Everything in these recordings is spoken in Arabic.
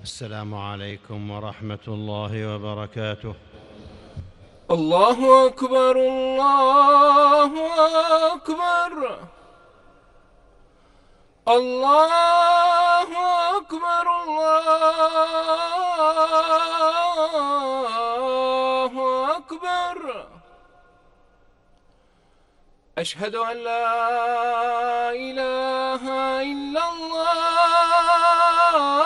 السلام عليكم ورحمة الله وبركاته. الله أكبر الله أكبر الله أكبر الله أكبر. أشهد أن لا إله إلا الله.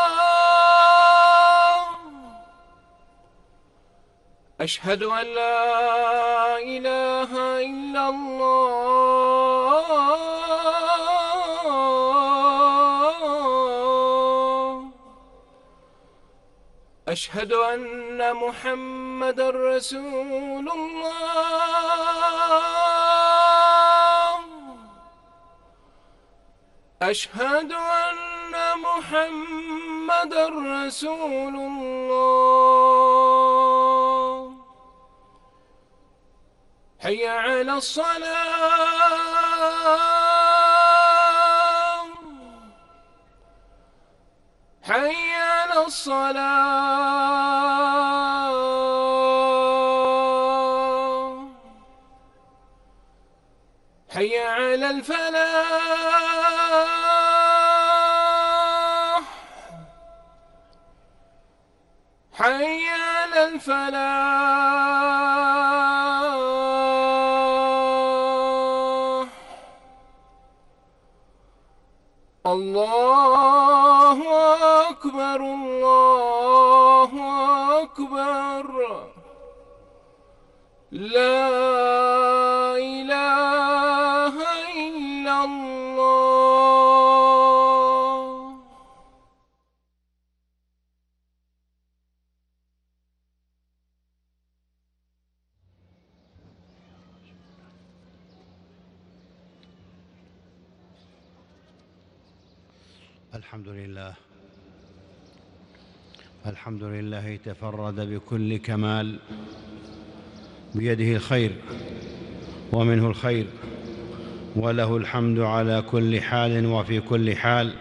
أشهد أن لا إله إلا الله. أشهد أن محمدًا رسول الله. أشهد أن محمدًا رسول الله. حي على الصلاة. حي على الصلاة. حي على الفلاح. حي على الفلاح. الله أكبر الله أكبر. لا إله إلا الله. الحمد لله تفرد بكل كمال، بيده الخير ومنه الخير، وله الحمد على كل حال وفي كل حال.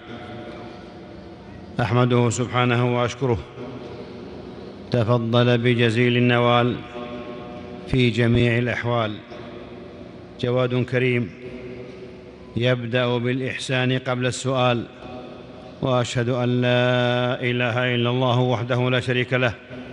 أحمده سبحانه وأشكره، تفضل بجزيل النوال في جميع الأحوال. جواد كريم يبدأ بالإحسان قبل السؤال، وأشهد أن لا إله إلا الله وحده لا شريك له،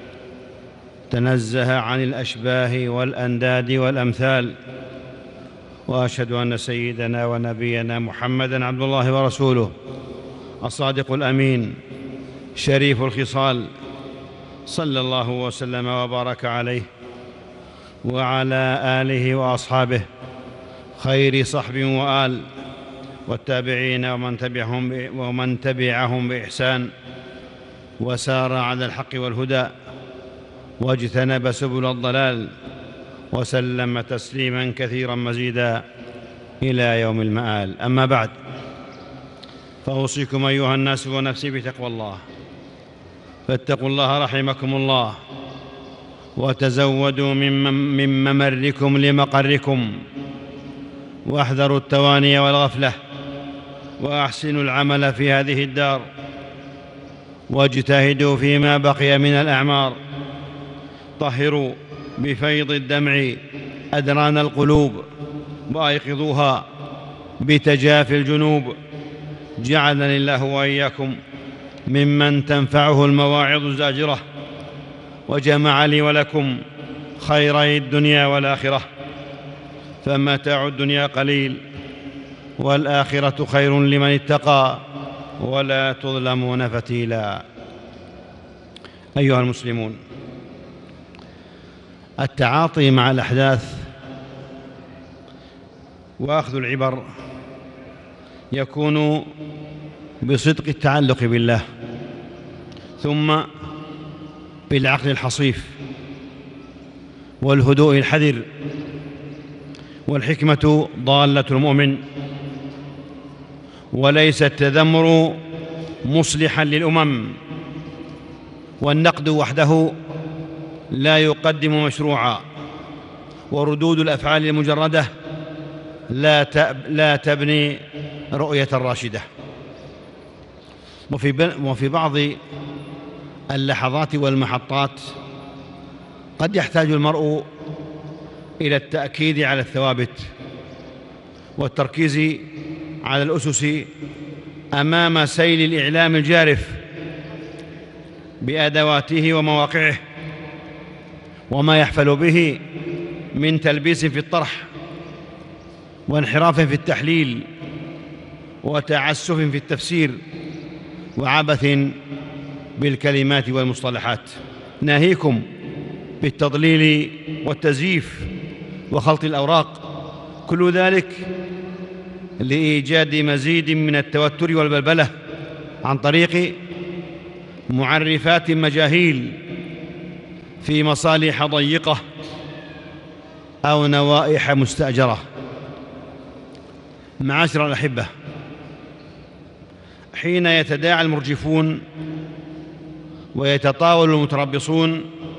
تنزه عن الأشباه والأنداد والأمثال. وأشهد أن سيدنا ونبينا محمدًا عبد الله ورسوله، الصادق الأمين شريف الخصال، صلى الله وسلم وبارك عليه وعلى آله وأصحابه خير صحب وآل، والتابعين ومن تبعهم بإحسان وسار على الحق والهدى واجتنب سبل الضلال، وسلم تسليما كثيرا مزيدا إلى يوم المآل. أما بعد، فأوصيكم أيها الناس ونفسي بتقوى الله، فاتقوا الله رحمكم الله، وتزودوا من ممركم لمقركم، واحذروا التواني والغفلة، وأحسنوا العمل في هذه الدار، واجتهدوا فيما بقي من الأعمار. طهروا بفيض الدمع أدران القلوب، وأيقظوها بتجافي الجنوب. جعلني الله وإياكم ممن تنفعه المواعظ الزاجرة، وجمع لي ولكم خيري الدنيا والآخرة، فمتاع الدنيا قليل والآخرة خير لمن اتقى، ولا تظلمون فتيلا. أيها المسلمون، التعاطي مع الأحداث وأخذ العبر يكون بصدق التعلق بالله، ثم بالعقل الحصيف والهدوء الحذر. والحكمة ضالة المؤمن، وليس التذمر مصلحا للأمم، والنقد وحده لا يقدم مشروعا، وردود الأفعال المجردة لا تبني رؤية راشدة. وفي بعض اللحظات والمحطات قد يحتاج المرء إلى التأكيد على الثوابت والتركيز على الأسس أمام سيل الإعلام الجارف بأدواته ومواقعه وما يحفل به من تلبيس في الطرح وانحراف في التحليل وتعسف في التفسير وعبث بالكلمات والمصطلحات، ناهيكم بالتضليل والتزييف وخلط الأوراق، كل ذلك لإيجاد مزيد من التوتر والبلبلة عن طريق معرفات مجاهيل في مصالح ضيقة أو نوائح مستأجرة. معاشر الأحبة، حين يتداعى المرجفون ويتطاول المتربصون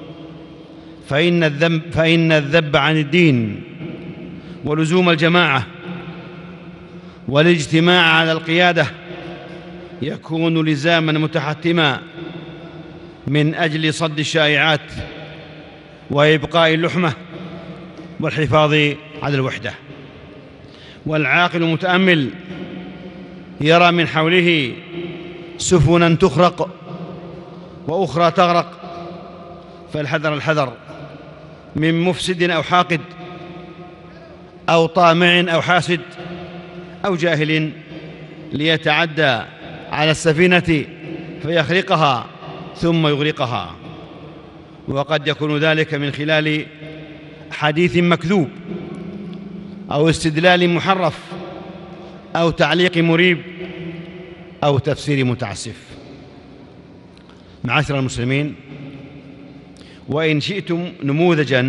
فإن الذب عن الدين ولزوم الجماعة والاجتماع على القيادة يكون لزاما متحتما من أجل صد الشائعات وإبقاء اللحمة والحفاظ على الوحدة. والعاقل المتأمل يرى من حوله سفنا تخرق وأخرى تغرق، فالحذر الحذر من مفسد أو حاقد أو طامع أو حاسد أو جاهل ليتعدى على السفينة فيخرقها ثم يغرقها، وقد يكون ذلك من خلال حديث مكذوب أو استدلال محرف أو تعليق مريب أو تفسير متعسف. معاشر المسلمين، وإن شئتم نموذجا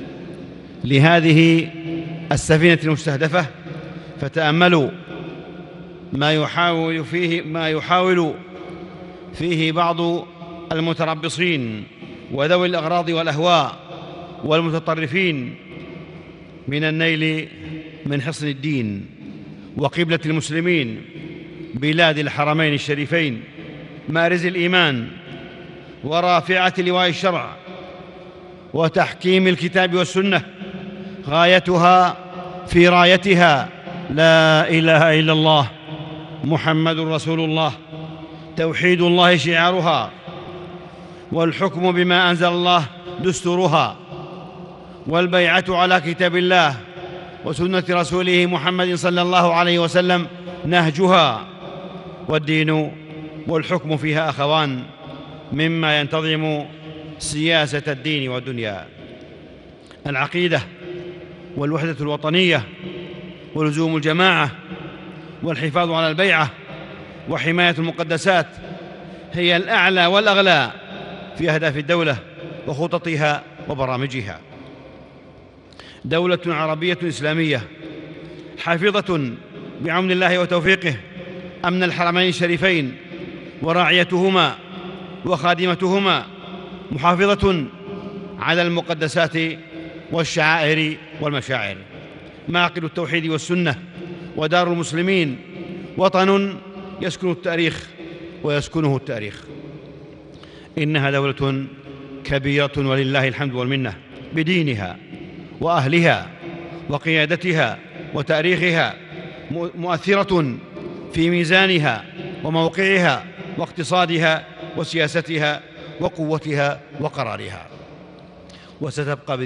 لهذه السفينة المستهدفة فتأملوا ما يحاول فيه بعض المتربصين وذوي الأغراض والأهواء والمتطرفين من النيل من حصن الدين وقبلة المسلمين بلاد الحرمين الشريفين، مارز الإيمان ورافعة لواء الشرع وتحكيم الكتاب والسنة، غايتها في رايتها لا إله إلا الله محمد رسول الله، توحيد الله شعارها، والحكم بما أنزل الله دستورها، والبيعة على كتاب الله وسنة رسوله محمد صلى الله عليه وسلم نهجها، والدين والحكم فيها أخوان مما ينتظم سياسة الدين والدنيا. العقيدة والوحدة الوطنية ولزوم الجماعة والحفاظ على البيعة وحماية المقدسات هي الأعلى والأغلى في أهداف الدولة وخططها وبرامجها. دولة عربية إسلامية حافظة بعون الله وتوفيقه أمن الحرمين الشريفين وراعيتهما وخادمتهما، محافظة على المقدسات والشعائر والمشاعر، معقل التوحيد والسنة ودار المسلمين، وطن يسكن التاريخ ويسكنه التاريخ. إنها دولة كبيرة ولله الحمد والمنة بدينها وأهلها وقيادتها وتاريخها، مؤثرة في ميزانها وموقعها واقتصادها وسياستها وقوتها وقرارها، وستبقى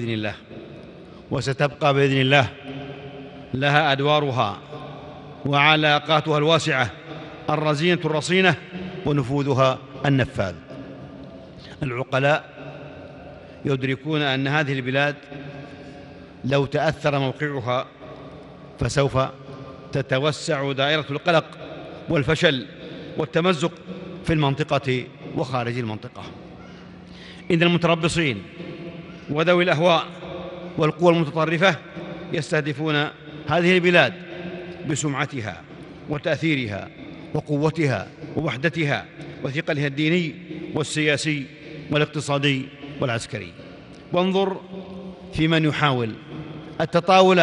بإذن الله لها أدوارها وعلاقاتها الواسعة الرزينة الرصينة ونفوذها النفاذ. العقلاء يدركون أن هذه البلاد لو تأثر موقعها فسوف تتوسع دائرة القلق والفشل والتمزق في المنطقة وخارج المنطقة. إن المتربصين وذوي الأهواء والقوى المتطرفة يستهدفون هذه البلاد بسمعتها وتأثيرها وقوتها ووحدتها وثقلها الديني والسياسي والاقتصادي والعسكري. وانظر في من يحاول التطاول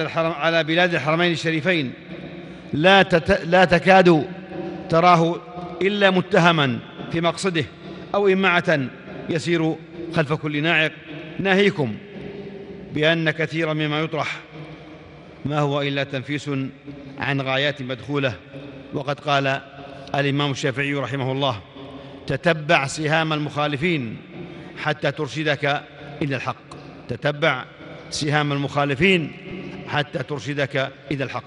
على بلاد الحرمين الشريفين، لا تكاد تراه إلا متهما في مقصده أو إمعة يسير خلف كل ناعق. ناهيكم بأن كثيرا مما يطرح ما هو إلا تنفيس عن غايات مدخولة. وقد قال الإمام الشافعي رحمه الله: تتبع سهام المخالفين حتى ترشدك إلى الحق. تتبع سهام المخالفين حتى ترشدك إلى الحق.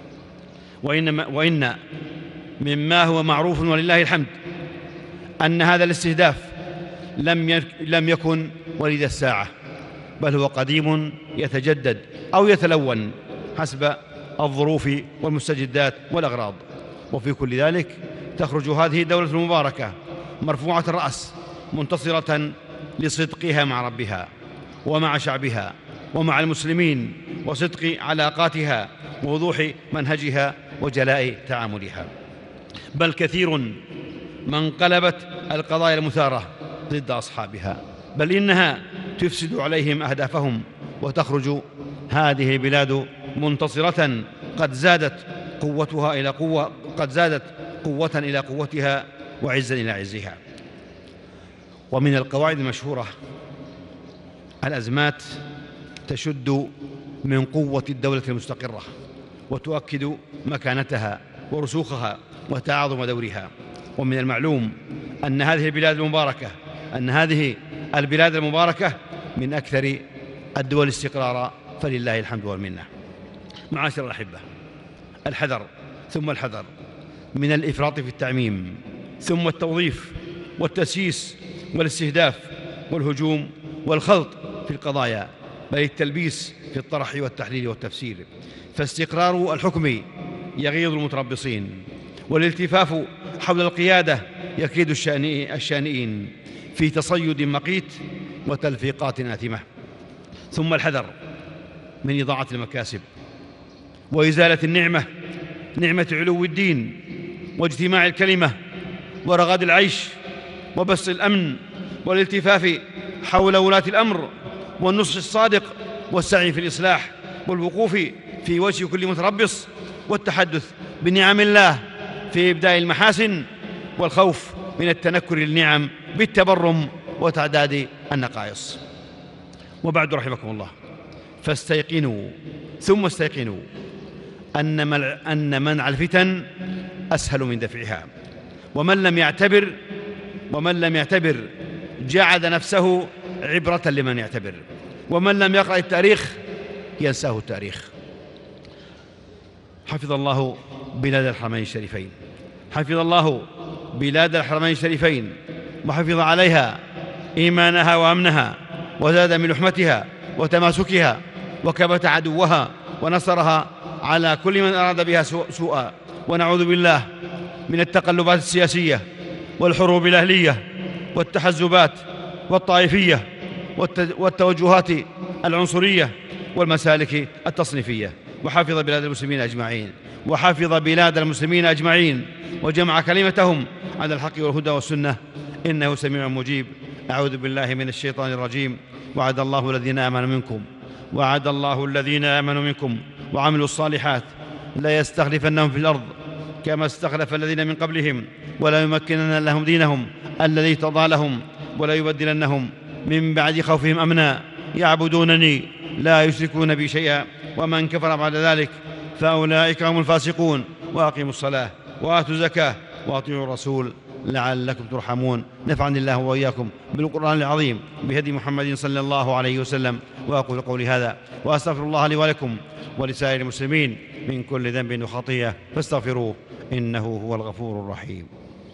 وإن مما هو معروف ولله الحمد أن هذا الاستهداف لم يكن ولد الساعة، بل هو قديم يتجدد أو يتلون حسب الظروف والمستجدات والأغراض. وفي كل ذلك تخرج هذه الدولة المباركة مرفوعة الرأس منتصرة لصدقها مع ربها ومع شعبها ومع المسلمين، وصدق علاقاتها ووضوح منهجها وجلاء تعاملها. بل كثير من انقلبت القضايا المثارة ضد أصحابها، بل إنها تفسد عليهم أهدافهم، وتخرج هذه البلاد منتصرة قد زادت قوة إلى قوتها وعزا إلى عزها. ومن القواعد المشهورة: الأزمات تشد من قوة الدولة المستقرة وتؤكد مكانتها ورسوخها وتعاظم دورها. ومن المعلوم أن هذه البلاد المباركة من أكثر الدول استقرارا، فلله الحمد والمنة. معاشر الأحبة، الحذر ثم الحذر من الإفراط في التعميم، ثم التوظيف والتسييس والاستهداف والهجوم والخلط في القضايا، بل التلبيس في الطرح والتحليل والتفسير. فاستقرار الحكم يغيظ المتربصين، والالتفاف حول القيادة يكيد الشانئين في تصيد مقيت وتلفيقات آثمة. ثم الحذر من إضاعة المكاسب وإزالة نعمة علو الدين واجتماع الكلمة ورغد العيش وبسط الأمن، والالتفاف حول ولاة الأمر والنصح الصادق والسعي في الإصلاح والوقوف في وجه كل متربص، والتحدث بنعم الله في إبداء المحاسن، والخوف من التنكر للنعم بالتبرم وتعداد النقائص. وبعد، رحمكم الله، فاستيقنوا ثم استيقنوا أن منع الفتن أسهل من دفعها. ومن لم يعتبر جعل نفسه عبرة لمن يعتبر، ومن لم يقرأ التاريخ ينساه التاريخ. حفظ الله بلاد الحرمين الشريفين، وحفظ عليها إيمانها وأمنها، وزاد من لحمتها وتماسكها، وكبت عدوها ونصرها على كل من أراد بها سوءا. ونعوذ بالله من التقلبات السياسية والحروب الأهلية والتحزبات والطائفية والتوجهات العنصرية والمسالك التصنيفية. وحفظ بلاد المسلمين أجمعين وجمع كلمتهم على الحق والهدى والسنة، إنه سميع مجيب. أعوذ بالله من الشيطان الرجيم. وعد الله الذين آمنوا منكم وعملوا الصالحات لا يستخلفنهم في الأرض كما استخلف الذين من قبلهم، ولا يمكنن لهم دينهم الذي ارتضى لهم، ولا يبدلنهم من بعد خوفهم أمنا يعبدونني لا يشركون بي شيئا، ومن كفر بعد ذلك فأولئك هم الفاسقون. وأقيموا الصلاة وآتوا الزكاة وأطيعوا الرسول لعلكم ترحمون. نفعني الله وإياكم بالقرآن العظيم بهدي محمد صلى الله عليه وسلم. وأقول قولي هذا وأستغفر الله لي ولكم ولسائر المسلمين من كل ذنب وخطيئة، فاستغفروه إنه هو الغفور الرحيم.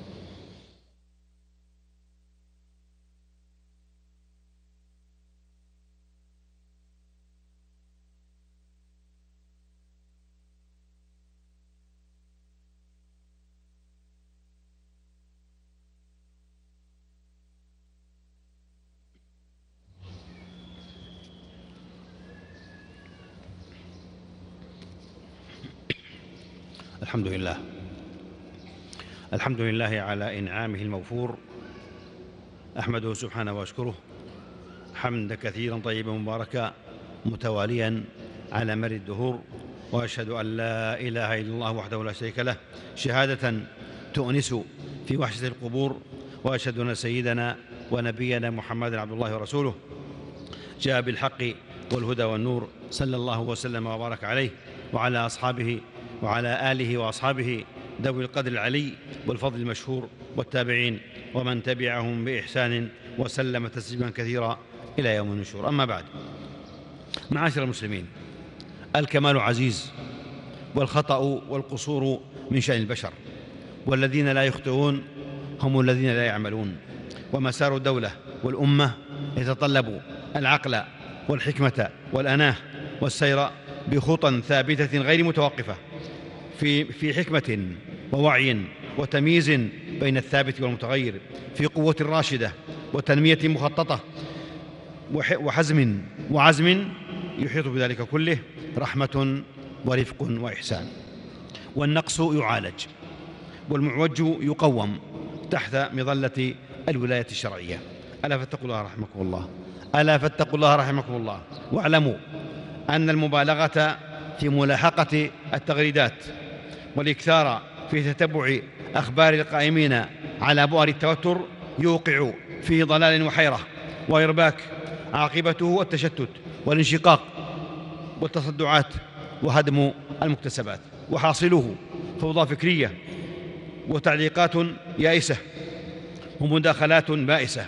الحمد لله على إنعامه الموفور. أحمده سبحانه وأشكره حمد كثيرا طيبا مباركا متواليا على مر الدهور. وأشهد أن لا إله إلا الله وحده لا شريك له، شهادة تؤنس في وحشة القبور، وأشهد أن سيدنا ونبينا محمدا عبد الله ورسوله جاء بالحق والهدى والنور، صلى الله وسلم وبارك عليه وعلى أصحابه وعلى آله وأصحابه ذوي القدر العلي والفضل المشهور، والتابعين ومن تبعهم بإحسان وسلم تسليما كثيرا إلى يوم النشور. أما بعد، معاشر المسلمين، الكمال عزيز، والخطأ والقصور من شأن البشر، والذين لا يخطئون هم الذين لا يعملون. ومسار الدولة والأمة يتطلب العقل والحكمة والأناه والسير بخطى ثابتة غير متوقفة في حكمة ووعي وتمييز بين الثابت والمتغير، في قوة راشدة وتنمية مخططة وحزم وعزم يحيط بذلك كله رحمة ورفق وإحسان. والنقص يعالج، والمعوج يقوم تحت مظلة الولاية الشرعية. ألا فاتقوا الله رحمكم الله، ألا فاتقوا الله رحمكم الله، واعلموا أن المبالغة في ملاحقة التغريدات والإكثار في تتبع أخبار القائمين على بؤر التوتر يوقع في ضلال وحيرة وإرباك، عاقبته التشتت والانشقاق والتصدعات وهدم المكتسبات، وحاصله فوضى فكرية وتعليقات يائسة ومداخلات بائسة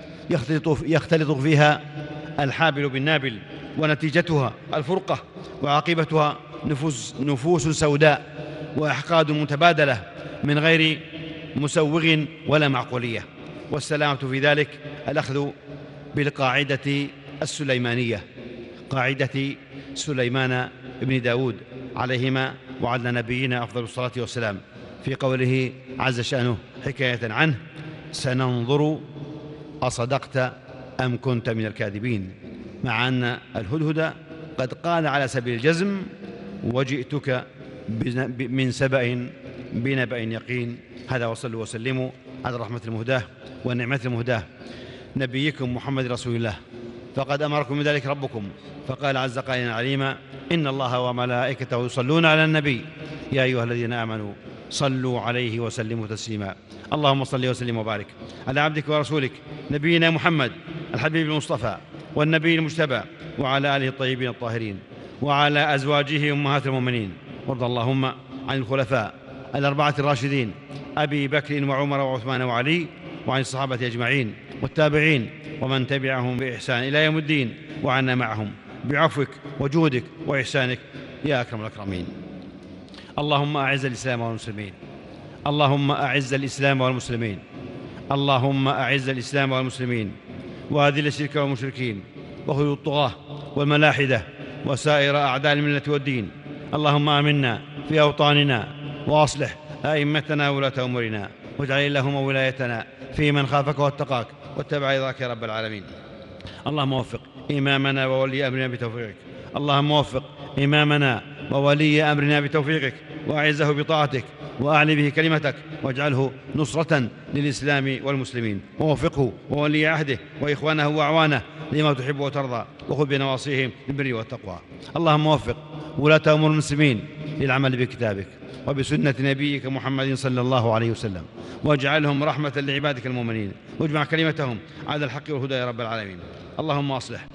يختلط فيها الحابل بالنابل، ونتيجتها الفرقة، وعاقبتها نفوس سوداء وأحقاد متبادلة من غير مسوغ ولا معقولية. والسلامة في ذلك الأخذ بالقاعدة السليمانية، قاعدة سليمان بن داود عليهما وعلى نبينا أفضل الصلاة والسلام، في قوله عز شأنه حكاية عنه: سننظر أصدقت أم كنت من الكاذبين. مع أن الهدهد قد قال على سبيل الجزم: وجئتك من سبأ بنبأ يقين. هذا، وصلوا وسلموا على الرحمة المهداة والنعمة المهداة نبيكم محمد رسول الله، فقد أمركم بذلك ربكم، فقال عز قائلا عليما: إن الله وملائكته يصلون على النبي يا أيها الذين آمنوا صلوا عليه وسلموا تسليما. اللهم صل وسلم وبارك على عبدك ورسولك نبينا محمد الحبيب المصطفى والنبي المجتبى، وعلى آله الطيبين الطاهرين، وعلى أزواجه أمهات المؤمنين. وارض اللهم عن الخلفاء الأربعة الراشدين أبي بكر وعمر وعثمان وعلي، وعن الصحابة أجمعين والتابعين ومن تبعهم بإحسان إلى يوم الدين، وعنا معهم بعفوك وجودك وإحسانك يا أكرم الأكرمين. اللهم أعز الإسلام والمسلمين، اللهم أعز الإسلام والمسلمين، اللهم أعز الإسلام والمسلمين، وأذل الشرك والمشركين، وخذل الطغاة والملاحدة وسائر أعداء الملة والدين. اللهم آمنا في أوطاننا، وأصلح أئمتنا وولاة أمورنا، واجعل اللهم ولايتنا في من خافك واتقاك واتبع رضاك يا رب العالمين. اللهم وفق إمامنا وولي أمرنا بتوفيقك، اللهم وفق إمامنا وولي أمرنا بتوفيقك، وأعزه بطاعتك، وأعلي به كلمتك، واجعله نصرة للإسلام والمسلمين، ووفقه وولي عهده وإخوانه وأعوانه لما تحب وترضى، وخذ بنواصيهم للبر والتقوى. اللهم وفق ولاة أمور المسلمين للعمل بكتابك وبسنة نبيك محمد صلى الله عليه وسلم، واجعلهم رحمة لعبادك المؤمنين، واجمع كلمتهم على الحق والهدى يا رب العالمين. اللهم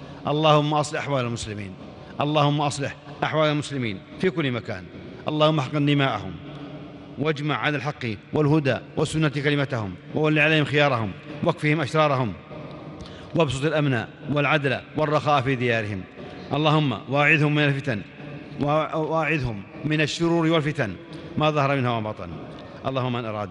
أصلح أحوال المسلمين، اللهم أصلح أحوال المسلمين في كل مكان. اللهم احقن دماءهم، واجمع على الحق والهدى والسنة كلمتهم، وول عليهم خيارهم، واكفهم أشرارهم، وابسط الأمن والعدل والرخاء في ديارهم. اللهم واعذهم من الفتن، واعذهم من الشرور والفتن ما ظهر منها وما بطن. اللهم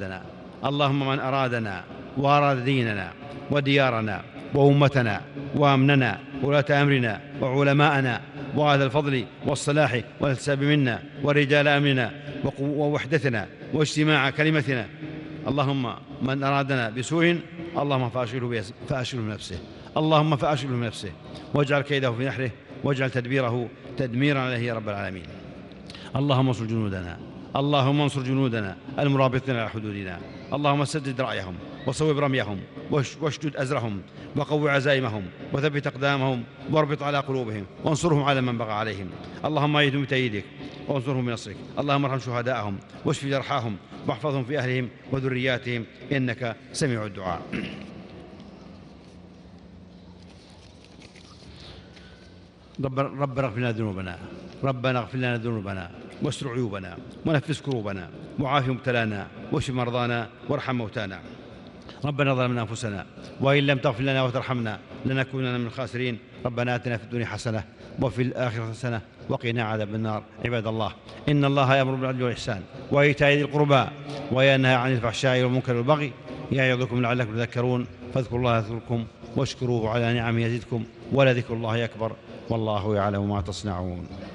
من أرادنا وأراد ديننا وديارنا وأمتنا وأمننا وولاة أمرنا وعلماءنا وأهل الفضل والصلاح والحساب منا ورجال أمرنا ووحدتنا واجتماع كلمتنا. اللهم من أرادنا بسوء اللهم فأشغله بنفسه، اللهم فأشغله بنفسه، واجعل كيده في نحره، واجعل تدبيره تدميرا عليه يا رب العالمين. اللهم انصر جنودنا، اللهم انصر جنودنا المرابطين على حدودنا، اللهم سدد رأيهم وصوب رميهم واشدد أزرهم وقو عزائمهم وثبت أقدامهم واربط على قلوبهم وانصرهم على من بغى عليهم. اللهم أيدهم بتأييدك وانصرهم بنصرك. اللهم ارحم شهداءهم واشف جرحاهم واحفظهم في أهلهم وذرياتهم إنك سميع الدعاء. ربنا اغفر لنا ذنوبنا، ربنا اغفر لنا ذنوبنا واستر عيوبنا ونفس كروبنا وعاف مبتلانا واشف مرضانا وارحم موتانا. ربنا ظلمنا أنفسنا وإن لم تغفر لنا وترحمنا لنكونن من الخاسرين. ربنا آتنا في الدنيا حسنة وفي الآخرة حسنة وقنا عذاب النار. عباد الله، إن الله يأمر بالعدل والإحسان وإيتاء ذي القربى وينهى عن الفحشاء والمنكر والبغي يعظكم لعلكم تذكرون. فاذكروا الله يذكركم واشكروه على نعمه يزدكم ولذكر الله أكبر والله يعلم ما تصنعون.